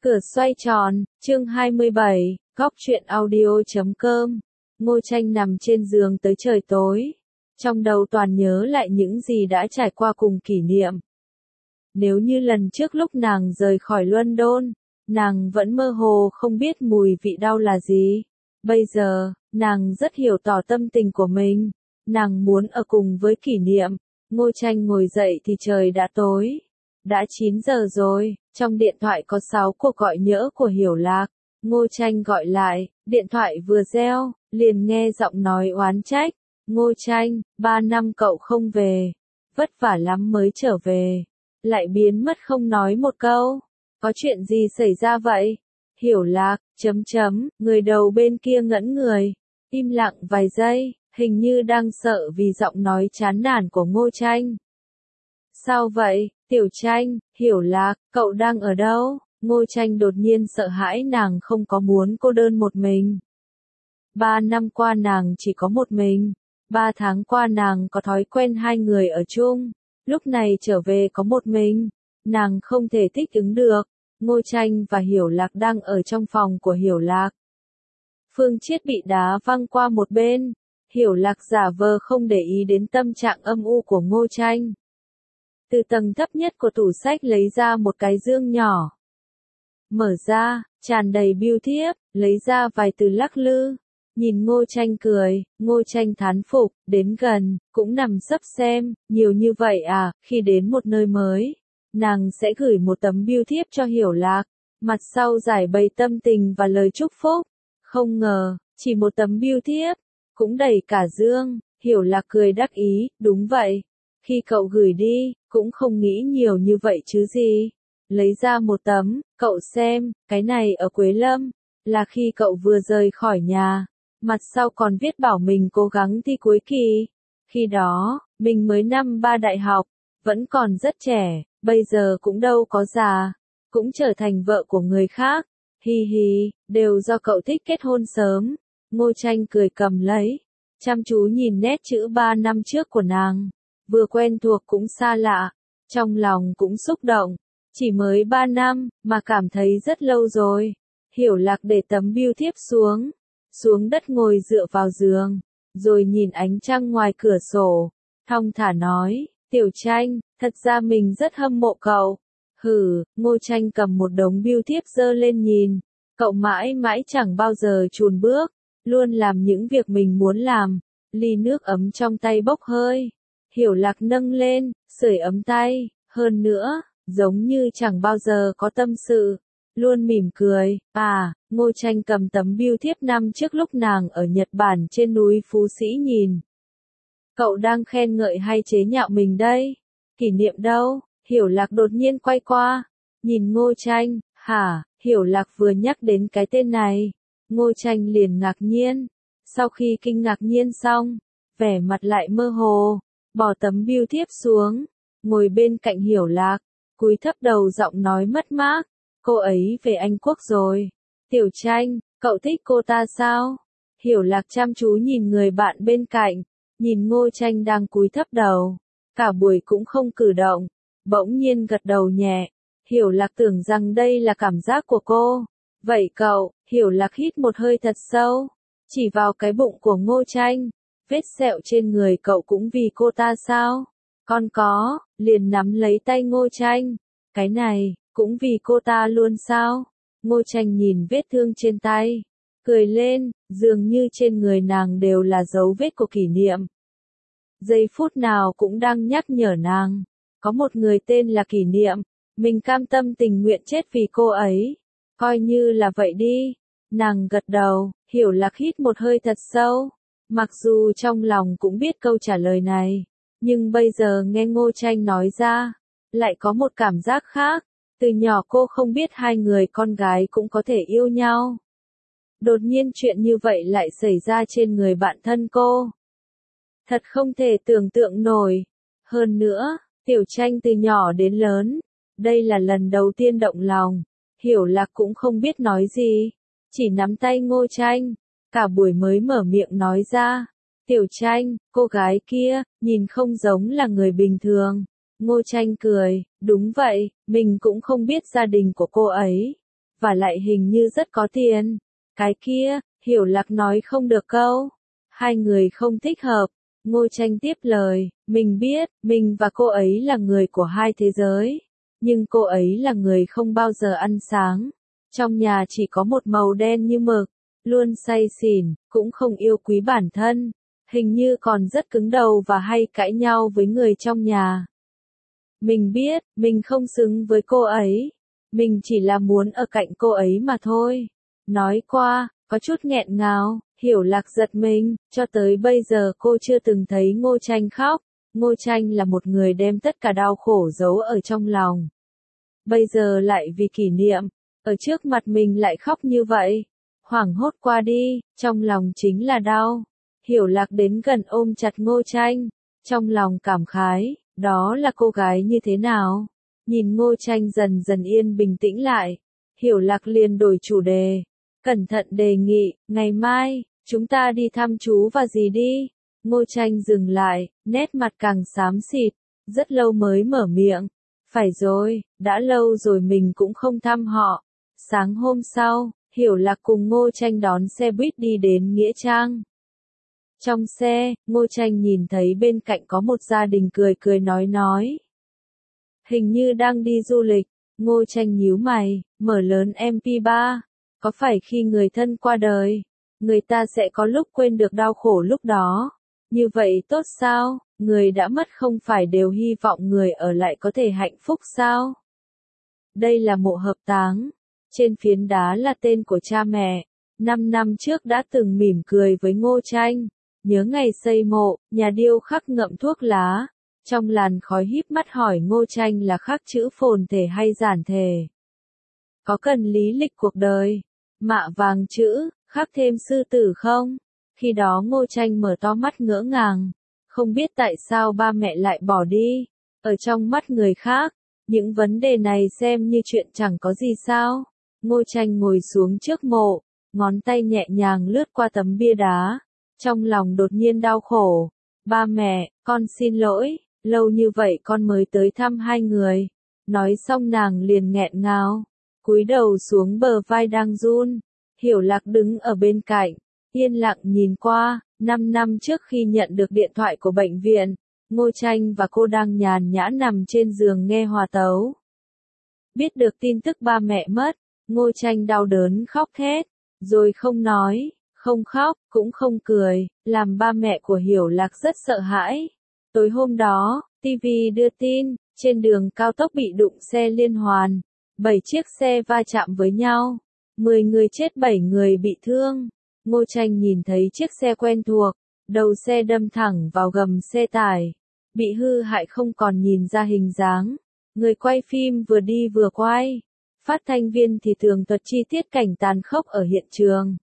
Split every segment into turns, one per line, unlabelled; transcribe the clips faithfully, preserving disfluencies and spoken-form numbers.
Cửa xoay tròn, chương hai mươi bảy, góc truyện audio chấm com. Ngô Tranh nằm trên giường tới trời tối. Trong đầu toàn nhớ lại những gì đã trải qua cùng kỷ niệm. Nếu như lần trước lúc nàng rời khỏi London, nàng vẫn mơ hồ không biết mùi vị đau là gì. Bây giờ, nàng rất hiểu tỏ tâm tình của mình. Nàng muốn ở cùng với kỷ niệm. Ngô Tranh ngồi dậy thì trời đã tối. Đã chín giờ rồi, trong điện thoại có sáu cuộc gọi nhỡ của Hiểu Lạc. Ngô Tranh gọi lại, điện thoại vừa reo, liền nghe giọng nói oán trách. Ngô Tranh, ba năm cậu không về. Vất vả lắm mới trở về. Lại biến mất không nói một câu. Có chuyện gì xảy ra vậy? Hiểu Lạc, chấm chấm, người đầu bên kia ngẩn người. Im lặng vài giây, hình như đang sợ vì giọng nói chán nản của Ngô Tranh. Sao vậy, Tiểu Tranh, Hiểu Lạc, cậu đang ở đâu? Ngô Tranh đột nhiên sợ hãi nàng không có muốn cô đơn một mình. Ba năm qua nàng chỉ có một mình. Ba tháng qua nàng có thói quen hai người ở chung. Lúc này trở về có một mình. Nàng không thể thích ứng được. Ngô Tranh và Hiểu Lạc đang ở trong phòng của Hiểu Lạc. Phương Chiết bị đá văng qua một bên. Hiểu Lạc giả vờ không để ý đến tâm trạng âm u của Ngô Tranh. Từ tầng thấp nhất của tủ sách lấy ra một cái dương nhỏ. Mở ra, tràn đầy bưu thiếp, lấy ra vài từ lắc lư. Nhìn Ngô Tranh cười, Ngô Tranh thán phục, đến gần, cũng nằm sấp xem, nhiều như vậy à, khi đến một nơi mới. Nàng sẽ gửi một tấm bưu thiếp cho Hiểu Lạc, mặt sau giải bày tâm tình và lời chúc phúc. Không ngờ, chỉ một tấm bưu thiếp, cũng đầy cả dương. Hiểu Lạc cười đắc ý, đúng vậy. Khi cậu gửi đi, cũng không nghĩ nhiều như vậy chứ gì. Lấy ra một tấm, cậu xem, cái này ở Quế Lâm, là khi cậu vừa rời khỏi nhà. Mặt sau còn viết bảo mình cố gắng thi cuối kỳ. Khi đó, mình mới năm ba đại học, vẫn còn rất trẻ, bây giờ cũng đâu có già, cũng trở thành vợ của người khác. Hi hi, đều do cậu thích kết hôn sớm. Ngô Tranh cười cầm lấy, chăm chú nhìn nét chữ ba năm trước của nàng. Vừa quen thuộc cũng xa lạ, trong lòng cũng xúc động. Chỉ mới ba năm, mà cảm thấy rất lâu rồi. Hiểu Lạc để tấm bưu thiếp xuống, xuống đất ngồi dựa vào giường, rồi nhìn ánh trăng ngoài cửa sổ, thong thả nói, Tiểu Tranh, thật ra mình rất hâm mộ cậu. Hừ, Ngô Tranh cầm một đống bưu thiếp giơ lên nhìn, cậu mãi mãi chẳng bao giờ chùn bước, luôn làm những việc mình muốn làm. Ly nước ấm trong tay bốc hơi. Hiểu Lạc nâng lên, sưởi ấm tay, hơn nữa, giống như chẳng bao giờ có tâm sự, luôn mỉm cười. À, Ngô Tranh cầm tấm bưu thiếp năm trước lúc nàng ở Nhật Bản trên núi Phú Sĩ nhìn. Cậu đang khen ngợi hay chế nhạo mình đây? Kỷ niệm đâu? Hiểu Lạc đột nhiên quay qua, nhìn Ngô Tranh. Hả? Hiểu Lạc vừa nhắc đến cái tên này, Ngô Tranh liền ngạc nhiên. Sau khi kinh ngạc nhiên xong, vẻ mặt lại mơ hồ, bỏ tấm bưu thiếp xuống, ngồi bên cạnh Hiểu Lạc, cúi thấp đầu giọng nói mất mát, cô ấy về Anh Quốc rồi. Tiểu Tranh, cậu thích cô ta sao? Hiểu Lạc chăm chú nhìn người bạn bên cạnh, nhìn Ngô Tranh đang cúi thấp đầu, cả buổi cũng không cử động, bỗng nhiên gật đầu nhẹ. Hiểu Lạc tưởng rằng đây là cảm giác của cô. Vậy cậu? Hiểu Lạc hít một hơi thật sâu, chỉ vào cái bụng của Ngô Tranh. Vết sẹo trên người cậu cũng vì cô ta sao? Con có, liền nắm lấy tay Ngô Tranh. Cái này, cũng vì cô ta luôn sao? Ngô Tranh nhìn vết thương trên tay, cười lên, dường như trên người nàng đều là dấu vết của kỷ niệm. Giây phút nào cũng đang nhắc nhở nàng, có một người tên là kỷ niệm, mình cam tâm tình nguyện chết vì cô ấy. Coi như là vậy đi. Nàng gật đầu. Hiểu Lạc hít một hơi thật sâu. Mặc dù trong lòng cũng biết câu trả lời này, nhưng bây giờ nghe Ngô Tranh nói ra, lại có một cảm giác khác. Từ nhỏ cô không biết hai người con gái cũng có thể yêu nhau. Đột nhiên chuyện như vậy lại xảy ra trên người bạn thân cô. Thật không thể tưởng tượng nổi. Hơn nữa, Tiểu Tranh từ nhỏ đến lớn, đây là lần đầu tiên động lòng. Hiểu Lạc cũng không biết nói gì, chỉ nắm tay Ngô Tranh. Cả buổi mới mở miệng nói ra, Tiểu Tranh, cô gái kia, nhìn không giống là người bình thường. Ngô Tranh cười, đúng vậy, mình cũng không biết gia đình của cô ấy. và lại hình như rất có tiền. Cái kia, Hiểu Lạc nói không được câu. Hai người không thích hợp. Ngô Tranh tiếp lời, mình biết, mình và cô ấy là người của hai thế giới. Nhưng cô ấy là người không bao giờ ăn sáng. Trong nhà chỉ có một màu đen như mực. Luôn say xỉn, cũng không yêu quý bản thân. Hình như còn rất cứng đầu và hay cãi nhau với người trong nhà. Mình biết, mình không xứng với cô ấy. Mình chỉ là muốn ở cạnh cô ấy mà thôi. Nói qua, có chút nghẹn ngào, Hiểu Lạc giật mình, cho tới bây giờ cô chưa từng thấy Ngô Tranh khóc. Ngô Tranh là một người đem tất cả đau khổ giấu ở trong lòng. Bây giờ lại vì kỷ niệm, ở trước mặt mình lại khóc như vậy. Hoảng hốt qua đi, trong lòng chính là đau. Hiểu Lạc đến gần ôm chặt Ngô Tranh, trong lòng cảm khái, đó là cô gái như thế nào? Nhìn Ngô Tranh dần dần yên bình tĩnh lại, Hiểu Lạc liền đổi chủ đề, cẩn thận đề nghị, ngày mai, chúng ta đi thăm chú và dì đi. Ngô Tranh dừng lại, nét mặt càng xám xịt, rất lâu mới mở miệng, phải rồi, đã lâu rồi mình cũng không thăm họ. Sáng hôm sau, Hiểu Lạc cùng Ngô Tranh đón xe buýt đi đến Nghĩa Trang. Trong xe, Ngô Tranh nhìn thấy bên cạnh có một gia đình cười cười nói nói. Hình như đang đi du lịch, Ngô Tranh nhíu mày, mở lớn em pê ba. Có phải khi người thân qua đời, người ta sẽ có lúc quên được đau khổ lúc đó? Như vậy tốt sao? Người đã mất không phải đều hy vọng người ở lại có thể hạnh phúc sao? Đây là mộ hợp táng. Trên phiến đá là tên của cha mẹ. Năm năm trước đã từng mỉm cười với Ngô Tranh. Nhớ ngày xây mộ, nhà điêu khắc ngậm thuốc lá. Trong làn khói híp mắt hỏi Ngô Tranh là khắc chữ phồn thể hay giản thể. Có cần lý lịch cuộc đời, mạ vàng chữ, khắc thêm sư tử không? Khi đó Ngô Tranh mở to mắt ngỡ ngàng. Không biết tại sao ba mẹ lại bỏ đi. Ở trong mắt người khác, những vấn đề này xem như chuyện chẳng có gì sao. Ngô Tranh ngồi xuống trước mộ, ngón tay nhẹ nhàng lướt qua tấm bia đá. Trong lòng đột nhiên đau khổ. Ba mẹ, con xin lỗi, lâu như vậy con mới tới thăm hai người. Nói xong nàng liền nghẹn ngào, cúi đầu xuống bờ vai đang run. Hiểu Lạc đứng ở bên cạnh, yên lặng nhìn qua. Năm năm trước khi nhận được điện thoại của bệnh viện, Ngô Tranh và cô đang nhàn nhã nằm trên giường nghe hòa tấu. Biết được tin tức ba mẹ mất, Ngô Tranh đau đớn khóc thét, rồi không nói, không khóc, cũng không cười, làm ba mẹ của Hiểu Lạc rất sợ hãi. Tối hôm đó, ti vi đưa tin, trên đường cao tốc bị đụng xe liên hoàn, bảy chiếc xe va chạm với nhau, mười người chết bảy người bị thương. Ngô Tranh nhìn thấy chiếc xe quen thuộc, đầu xe đâm thẳng vào gầm xe tải, bị hư hại không còn nhìn ra hình dáng. Người quay phim vừa đi vừa quay, phát thanh viên thì tường thuật chi tiết cảnh tàn khốc ở hiện trường.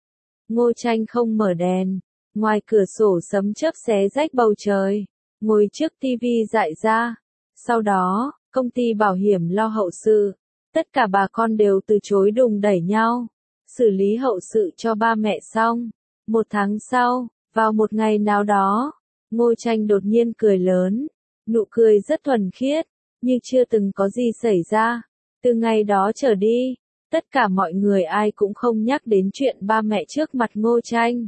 Ngô Tranh không mở đèn, ngoài cửa sổ sấm chớp xé rách bầu trời, ngồi trước tivi dại ra. Sau đó, công ty bảo hiểm lo hậu sự, tất cả bà con đều từ chối đùng đẩy nhau, xử lý hậu sự cho ba mẹ xong. Một tháng sau, vào một ngày nào đó, Ngô Tranh đột nhiên cười lớn, nụ cười rất thuần khiết, như chưa từng có gì xảy ra. Từ ngày đó trở đi, tất cả mọi người ai cũng không nhắc đến chuyện ba mẹ trước mặt Ngô Tranh.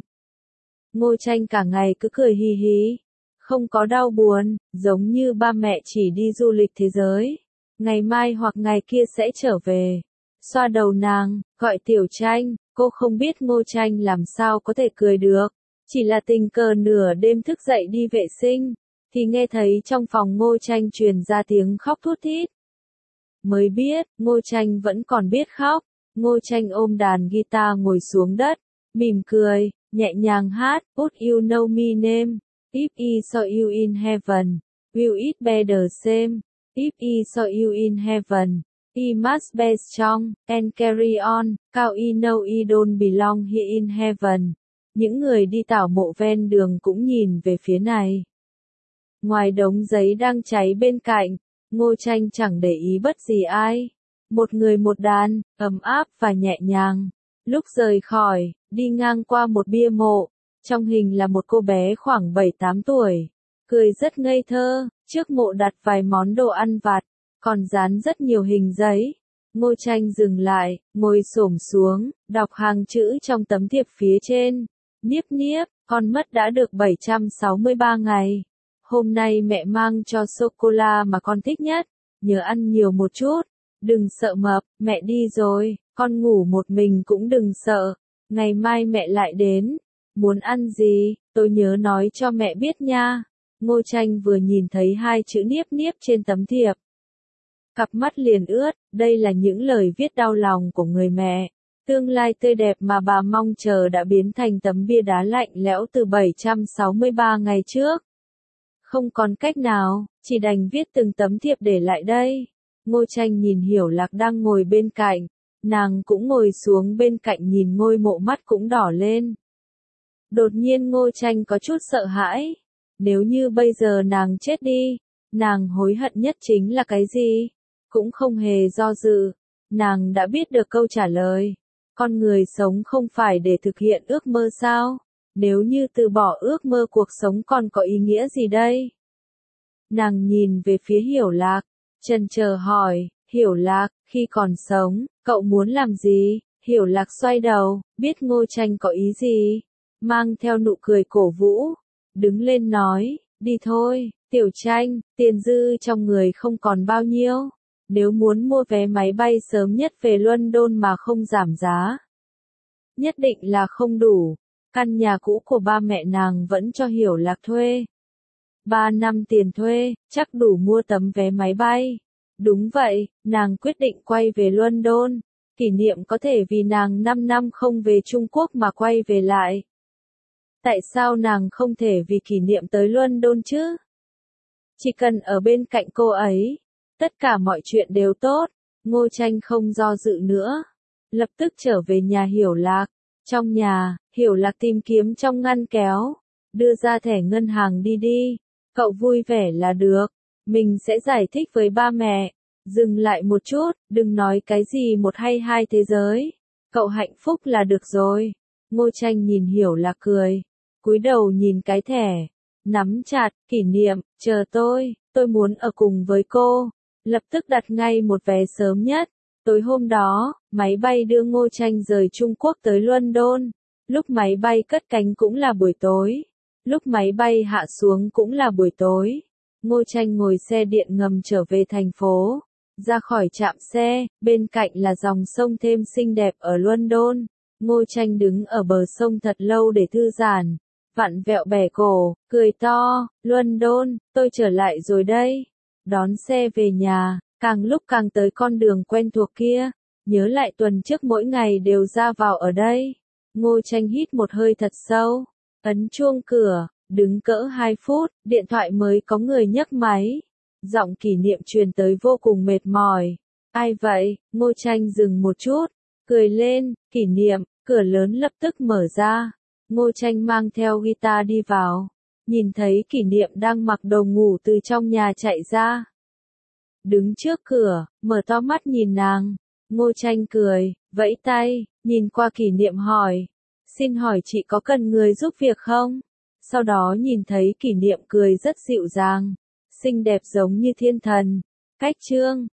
Ngô Tranh cả ngày cứ cười hì hì, không có đau buồn, giống như ba mẹ chỉ đi du lịch thế giới. Ngày mai hoặc ngày kia sẽ trở về. Xoa đầu nàng, gọi Tiểu Tranh, cô không biết Ngô Tranh làm sao có thể cười được. Chỉ là tình cờ nửa đêm thức dậy đi vệ sinh, thì nghe thấy trong phòng Ngô Tranh truyền ra tiếng khóc thút thít. Mới biết, Ngô Tranh vẫn còn biết khóc. Ngô Tranh ôm đàn guitar ngồi xuống đất, mỉm cười, nhẹ nhàng hát, Would you know me name? If I saw you in heaven, will it be the same? If I saw you in heaven, I must be strong, and carry on, how I know I don't belong here in heaven. Những người đi tảo mộ ven đường cũng nhìn về phía này. Ngoài đống giấy đang cháy bên cạnh, Ngô Tranh chẳng để ý bất gì ai. Một người một đàn, ấm áp và nhẹ nhàng. Lúc rời khỏi, đi ngang qua một bia mộ, trong hình là một cô bé khoảng bảy tám tuổi, cười rất ngây thơ, trước mộ đặt vài món đồ ăn vặt, còn dán rất nhiều hình giấy. Ngô Tranh dừng lại, ngồi xổm xuống, đọc hàng chữ trong tấm thiệp phía trên. Niếp niếp, con mất đã được bảy trăm sáu mươi ba ngày. Hôm nay mẹ mang cho sô-cô-la mà con thích nhất, nhớ ăn nhiều một chút. Đừng sợ mập, mẹ đi rồi, con ngủ một mình cũng đừng sợ. Ngày mai mẹ lại đến. Muốn ăn gì, tôi nhớ nói cho mẹ biết nha. Ngô Tranh vừa nhìn thấy hai chữ niếp niếp trên tấm thiệp. Cặp mắt liền ướt, đây là những lời viết đau lòng của người mẹ. Tương lai tươi đẹp mà bà mong chờ đã biến thành tấm bia đá lạnh lẽo từ bảy trăm sáu mươi ba ngày trước. Không còn cách nào, chỉ đành viết từng tấm thiệp để lại đây. Ngô Tranh nhìn Hiểu Lạc đang ngồi bên cạnh, nàng cũng ngồi xuống bên cạnh nhìn ngôi mộ, mắt cũng đỏ lên. Đột nhiên Ngô Tranh có chút sợ hãi. Nếu như bây giờ nàng chết đi, nàng hối hận nhất chính là cái gì? Cũng không hề do dự, nàng đã biết được câu trả lời. Con người sống không phải để thực hiện ước mơ sao? Nếu như từ bỏ ước mơ, cuộc sống còn có ý nghĩa gì đây? Nàng nhìn về phía Hiểu Lạc, chần chờ hỏi, Hiểu Lạc, khi còn sống, cậu muốn làm gì? Hiểu Lạc xoay đầu, biết Ngô Tranh có ý gì, mang theo nụ cười cổ vũ, đứng lên nói, đi thôi, Tiểu Tranh, tiền dư trong người không còn bao nhiêu. Nếu muốn mua vé máy bay sớm nhất về London mà không giảm giá, nhất định là không đủ. Căn nhà cũ của ba mẹ nàng vẫn cho Hiểu Lạc thuê. Ba năm tiền thuê, chắc đủ mua tấm vé máy bay. Đúng vậy, nàng quyết định quay về London. Kỷ niệm có thể vì nàng năm năm không về Trung Quốc mà quay về lại. Tại sao nàng không thể vì kỷ niệm tới London chứ? Chỉ cần ở bên cạnh cô ấy, tất cả mọi chuyện đều tốt. Ngô Tranh không do dự nữa, lập tức trở về nhà Hiểu Lạc. Trong nhà, Hiểu Lạc tìm kiếm trong ngăn kéo, đưa ra thẻ ngân hàng đi đi. Cậu vui vẻ là được, mình sẽ giải thích với ba mẹ. Dừng lại một chút, đừng nói cái gì một hay hai thế giới. Cậu hạnh phúc là được rồi. Ngô Tranh nhìn Hiểu Lạc cười, cúi đầu nhìn cái thẻ, nắm chặt, kỷ niệm, chờ tôi, tôi muốn ở cùng với cô. Lập tức đặt ngay một vé sớm nhất. Tối hôm đó, máy bay đưa Ngô Tranh rời Trung Quốc tới London. Lúc máy bay cất cánh cũng là buổi tối. Lúc máy bay hạ xuống cũng là buổi tối. Ngô Tranh ngồi xe điện ngầm trở về thành phố. Ra khỏi trạm xe, bên cạnh là dòng sông thêm xinh đẹp ở London. Ngô Tranh đứng ở bờ sông thật lâu để thư giãn, vặn vẹo bẻ cổ, cười to, London, tôi trở lại rồi đây. Đón xe về nhà, càng lúc càng tới con đường quen thuộc kia, nhớ lại tuần trước mỗi ngày đều ra vào ở đây. Ngô Tranh hít một hơi thật sâu, ấn chuông cửa, đứng cỡ hai phút, điện thoại mới có người nhấc máy. Giọng Kỷ Niệm truyền tới vô cùng mệt mỏi. Ai vậy? Ngô Tranh dừng một chút, cười lên, Kỷ Niệm, cửa lớn lập tức mở ra. Ngô Tranh mang theo guitar đi vào, nhìn thấy Kỷ Niệm đang mặc đồ ngủ từ trong nhà chạy ra. Đứng trước cửa, mở to mắt nhìn nàng. Ngô Tranh cười, vẫy tay, nhìn qua Kỷ Niệm hỏi, xin hỏi chị có cần người giúp việc không? Sau đó nhìn thấy Kỷ Niệm cười rất dịu dàng, xinh đẹp giống như thiên thần. Cách chương